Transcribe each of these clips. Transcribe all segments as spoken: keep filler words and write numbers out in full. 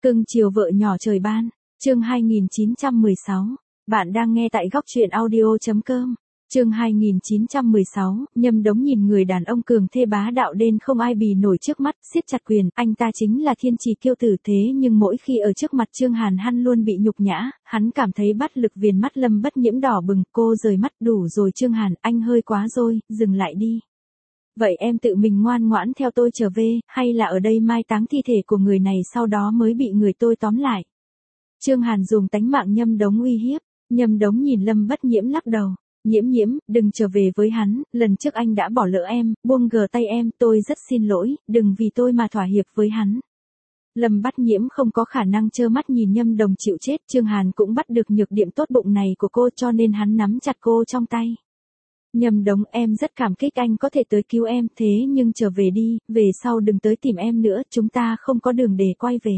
Cưng chiều vợ nhỏ trời ban, chương hai nghìn chín trăm mười sáu. Bạn đang nghe tại góc truyện audio.com. Chương hai nghìn chín trăm mười sáu, Nhâm Đống nhìn người đàn ông cường thê bá đạo đến không ai bì nổi trước mắt, siết chặt quyền, anh ta chính là thiên trì kiêu tử thế nhưng mỗi khi ở trước mặt Trương Hàn Hăn luôn bị nhục nhã, hắn cảm thấy bắt lực viền mắt Lâm Bất Nhiễm đỏ bừng, cô rời mắt đủ rồi Trương Hàn, anh hơi quá rồi, dừng lại đi. Vậy em tự mình ngoan ngoãn theo tôi trở về, hay là ở đây mai táng thi thể của người này sau đó mới bị người tôi tóm lại. Trương Hàn dùng tánh mạng Nhâm Đống uy hiếp, Nhâm Đống nhìn Lâm Bất Nhiễm lắc đầu. Nhiễm nhiễm, đừng trở về với hắn, lần trước anh đã bỏ lỡ em, buông gờ tay em, tôi rất xin lỗi, đừng vì tôi mà thỏa hiệp với hắn. Lâm Bất Nhiễm không có khả năng trơ mắt nhìn Nhâm Đồng chịu chết, Trương Hàn cũng bắt được nhược điểm tốt bụng này của cô cho nên hắn nắm chặt cô trong tay. Nhâm Đống, em rất cảm kích anh có thể tới cứu em, thế nhưng trở về đi, về sau đừng tới tìm em nữa, chúng ta không có đường để quay về.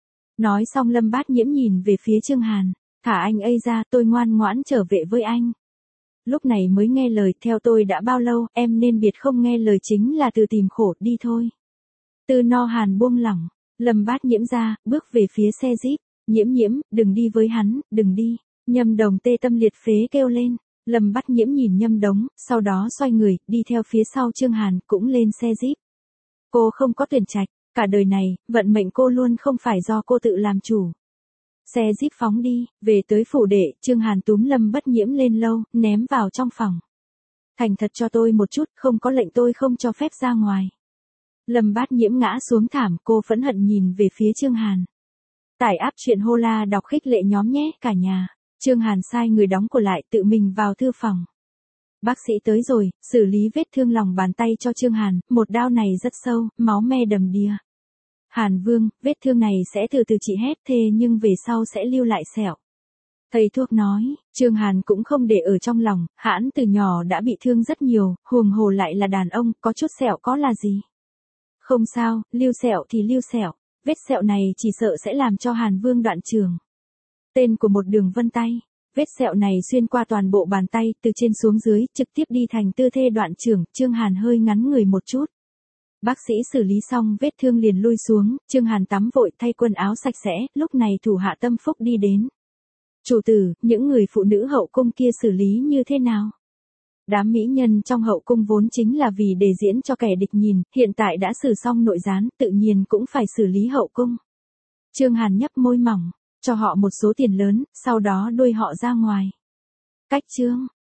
Nói xong Lâm Bất Nhiễm nhìn về phía Trương Hàn, thả anh ấy ra, tôi ngoan ngoãn trở về với anh. Lúc này mới nghe lời, theo tôi đã bao lâu, em nên biệt không nghe lời chính là tự tìm khổ, đi thôi. Tư No Hàn buông lỏng, Lâm Bất Nhiễm ra, bước về phía xe jeep, Nhiễm nhiễm, đừng đi với hắn, đừng đi. Nhâm Đồng tê tâm liệt phế kêu lên. Lâm Bất Nhiễm nhìn Nhâm Đống, sau đó xoay người, đi theo phía sau Trương Hàn, cũng lên xe jeep. Cô không có tuyển trạch, cả đời này, vận mệnh cô luôn không phải do cô tự làm chủ. Xe jeep phóng đi, về tới phủ đệ, Trương Hàn túm Lâm Bất Nhiễm lên lâu, ném vào trong phòng. Thành thật cho tôi một chút, không có lệnh tôi không cho phép ra ngoài. Lâm Bất Nhiễm ngã xuống thảm, cô phẫn hận nhìn về phía Trương Hàn. Tải app truyện Hola đọc khích lệ nhóm nhé, cả nhà. Trương Hàn sai người đóng cửa lại, tự mình vào thư phòng. Bác sĩ tới rồi, xử lý vết thương lòng bàn tay cho Trương Hàn, một đao này rất sâu, máu me đầm đìa. Hàn Vương, vết thương này sẽ từ từ trị hết thề nhưng về sau sẽ lưu lại sẹo. Thầy thuốc nói, Trương Hàn cũng không để ở trong lòng, hãn từ nhỏ đã bị thương rất nhiều, huống hồ lại là đàn ông, có chút sẹo có là gì. Không sao, lưu sẹo thì lưu sẹo, vết sẹo này chỉ sợ sẽ làm cho Hàn Vương đoạn trường. Tên của một đường vân tay, vết sẹo này xuyên qua toàn bộ bàn tay, từ trên xuống dưới, trực tiếp đi thành tư thế đoạn trường, Trương Hàn hơi ngắn người một chút. Bác sĩ xử lý xong vết thương liền lui xuống, Trương Hàn tắm vội thay quần áo sạch sẽ, lúc này thủ hạ Tâm Phúc đi đến. Chủ tử, những người phụ nữ hậu cung kia xử lý như thế nào? Đám mỹ nhân trong hậu cung vốn chính là vì để diễn cho kẻ địch nhìn, hiện tại đã xử xong nội gián, tự nhiên cũng phải xử lý hậu cung. Trương Hàn nhấp môi mỏng, cho họ một số tiền lớn, sau đó đuôi họ ra ngoài. Cách chương